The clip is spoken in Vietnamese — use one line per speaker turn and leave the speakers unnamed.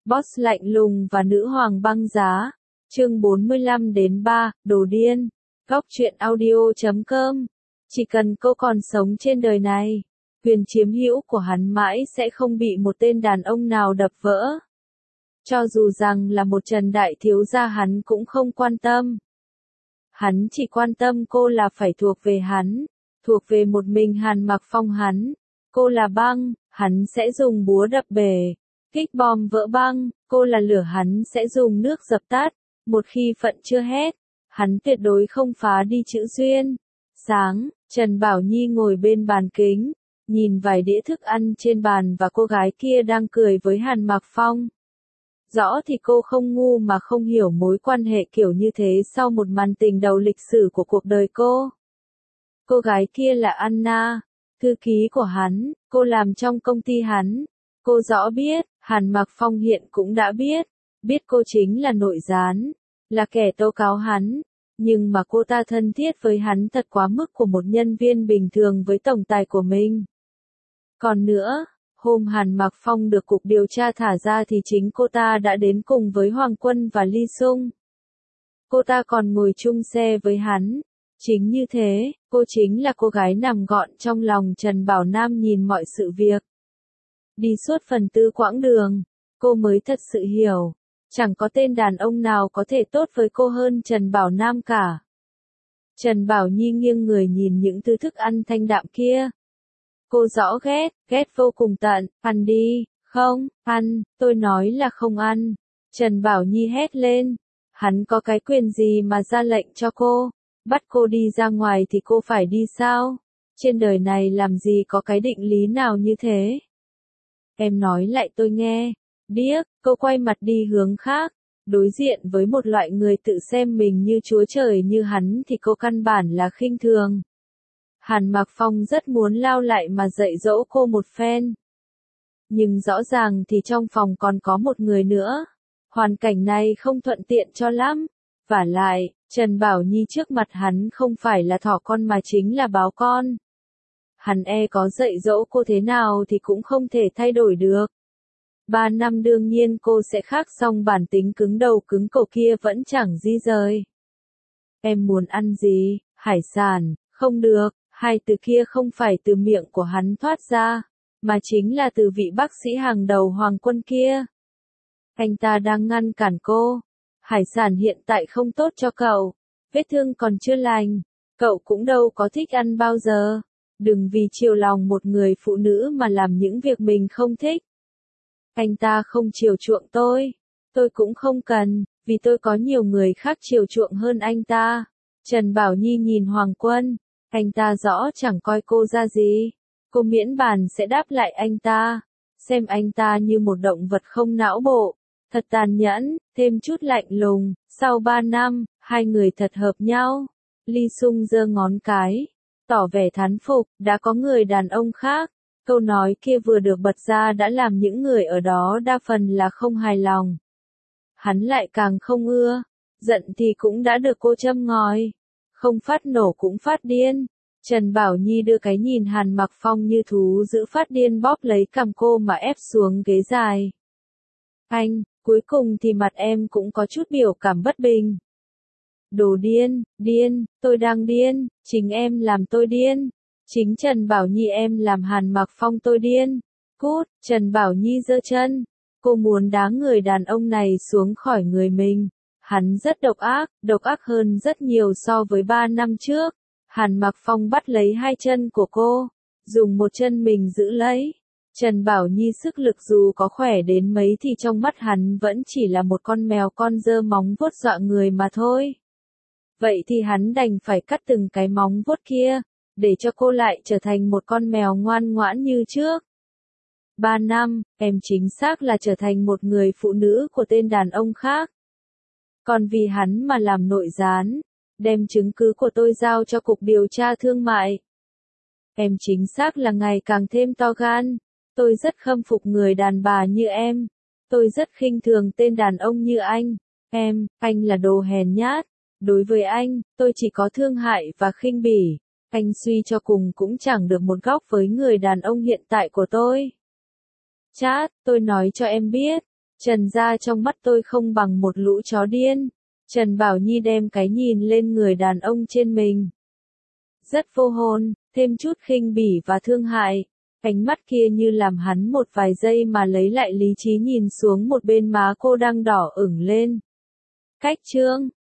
Boss lạnh lùng và nữ hoàng băng giá. Chương 45-3, đồ điên. Góc truyện audio.com. Chỉ cần cô còn sống trên đời này, quyền chiếm hữu của hắn mãi sẽ không bị một tên đàn ông nào đập vỡ. Cho dù rằng là một Trần đại thiếu gia hắn cũng không quan tâm. Hắn chỉ quan tâm cô là phải thuộc về hắn, thuộc về một mình Hàn Mặc Phong hắn. Cô là băng, hắn sẽ dùng búa đập bể, kích bom vỡ băng. Cô là lửa, hắn sẽ dùng nước dập tắt. Một khi phận chưa hết, hắn tuyệt đối không phá đi chữ duyên. Sáng, Trần Bảo Nhi ngồi bên bàn kính, nhìn vài đĩa thức ăn trên bàn và cô gái kia đang cười với Hàn Mặc Phong. Rõ thì cô không ngu mà không hiểu mối quan hệ kiểu như thế sau một màn tình đầu lịch sử của cuộc đời cô. Cô gái kia là Anna, thư ký của hắn, cô làm trong công ty hắn. Cô rõ biết, Hàn Mặc Phong hiện cũng đã biết cô chính là nội gián, là kẻ tố cáo hắn. Nhưng mà cô ta thân thiết với hắn thật quá mức của một nhân viên bình thường với tổng tài của mình. Còn nữa, hôm Hàn Mặc Phong được cục điều tra thả ra thì chính cô ta đã đến cùng với Hoàng Quân và Ly Sung. Cô ta còn ngồi chung xe với hắn. Chính như thế, cô chính là cô gái nằm gọn trong lòng Trần Bảo Nam nhìn mọi sự việc. Đi suốt phần tư quãng đường, cô mới thật sự hiểu, chẳng có tên đàn ông nào có thể tốt với cô hơn Trần Bảo Nam cả. Trần Bảo Nhi nghiêng người nhìn những thứ thức ăn thanh đạm kia. Cô rõ ghét vô cùng tận. Ăn đi. Không, ăn, tôi nói là không ăn. Trần Bảo Nhi hét lên. Hắn có cái quyền gì mà ra lệnh cho cô? Bắt cô đi ra ngoài thì cô phải đi sao? Trên đời này làm gì có cái định lý nào như thế? Em nói lại tôi nghe. Điếc, cô quay mặt đi hướng khác. Đối diện với một loại người tự xem mình như chúa trời như hắn thì cô căn bản là khinh thường. Hàn Mặc Phong rất muốn lao lại mà dạy dỗ cô một phen. Nhưng rõ ràng thì trong phòng còn có một người nữa. Hoàn cảnh này không thuận tiện cho lắm. Vả lại, Trần Bảo Nhi trước mặt hắn không phải là thỏ con mà chính là báo con. Hắn có dạy dỗ cô thế nào thì cũng không thể thay đổi được. 3 năm đương nhiên cô sẽ khác, song bản tính cứng đầu cứng cổ kia vẫn chẳng di rời. Em muốn ăn gì? Hải sản? Không được. Hai từ kia không phải từ miệng của hắn thoát ra, mà chính là từ vị bác sĩ hàng đầu Hoàng Quân kia. Anh ta đang ngăn cản cô. Hải sản hiện tại không tốt cho cậu. Vết thương còn chưa lành. Cậu cũng đâu có thích ăn bao giờ. Đừng vì chiều lòng một người phụ nữ mà làm những việc mình không thích. Anh ta không chiều chuộng tôi. Tôi cũng không cần, vì tôi có nhiều người khác chiều chuộng hơn anh ta. Trần Bảo Nhi nhìn Hoàng Quân. Anh ta rõ chẳng coi cô ra gì. Cô miễn bàn sẽ đáp lại anh ta. Xem anh ta như một động vật không não bộ. Thật tàn nhẫn, thêm chút lạnh lùng. Sau 3 năm, hai người thật hợp nhau. Ly Sung giơ ngón cái, tỏ vẻ thán phục, đã có người đàn ông khác. Câu nói kia vừa được bật ra đã làm những người ở đó đa phần là không hài lòng. Hắn lại càng không ưa. Giận thì cũng đã được cô châm ngòi. Không phát nổ cũng phát điên. Trần Bảo Nhi đưa cái nhìn Hàn Mặc Phong như thú giữ phát điên bóp lấy cằm cô mà ép xuống ghế dài. Anh, cuối cùng thì mặt em cũng có chút biểu cảm bất bình. Đồ điên, tôi đang điên, chính em làm tôi điên. Chính Trần Bảo Nhi em làm Hàn Mặc Phong tôi điên. Cút, Trần Bảo Nhi giơ chân. Cô muốn đá người đàn ông này xuống khỏi người mình. Hắn rất độc ác hơn rất nhiều so với 3 năm trước. Hàn Mặc Phong bắt lấy hai chân của cô, dùng một chân mình giữ lấy. Trần Bảo Nhi sức lực dù có khỏe đến mấy thì trong mắt hắn vẫn chỉ là một con mèo con giơ móng vuốt dọa người mà thôi. Vậy thì hắn đành phải cắt từng cái móng vuốt kia, để cho cô lại trở thành một con mèo ngoan ngoãn như trước. 3 năm, em chính xác là trở thành một người phụ nữ của tên đàn ông khác. Còn vì hắn mà làm nội gián, đem chứng cứ của tôi giao cho Cục Điều tra Thương mại. Em chính xác là ngày càng thêm to gan. Tôi rất khâm phục người đàn bà như em. Tôi rất khinh thường tên đàn ông như anh. Anh là đồ hèn nhát. Đối với anh, tôi chỉ có thương hại và khinh bỉ. Anh suy cho cùng cũng chẳng được một góc với người đàn ông hiện tại của tôi. Chát, tôi nói cho em biết, Trần gia trong mắt tôi không bằng một lũ chó điên. Trần Bảo Nhi đem cái nhìn lên người đàn ông trên mình. Rất vô hồn, thêm chút khinh bỉ và thương hại. Ánh mắt kia như làm hắn một vài giây mà lấy lại lý trí nhìn xuống một bên má cô đang đỏ ửng lên. Cách chương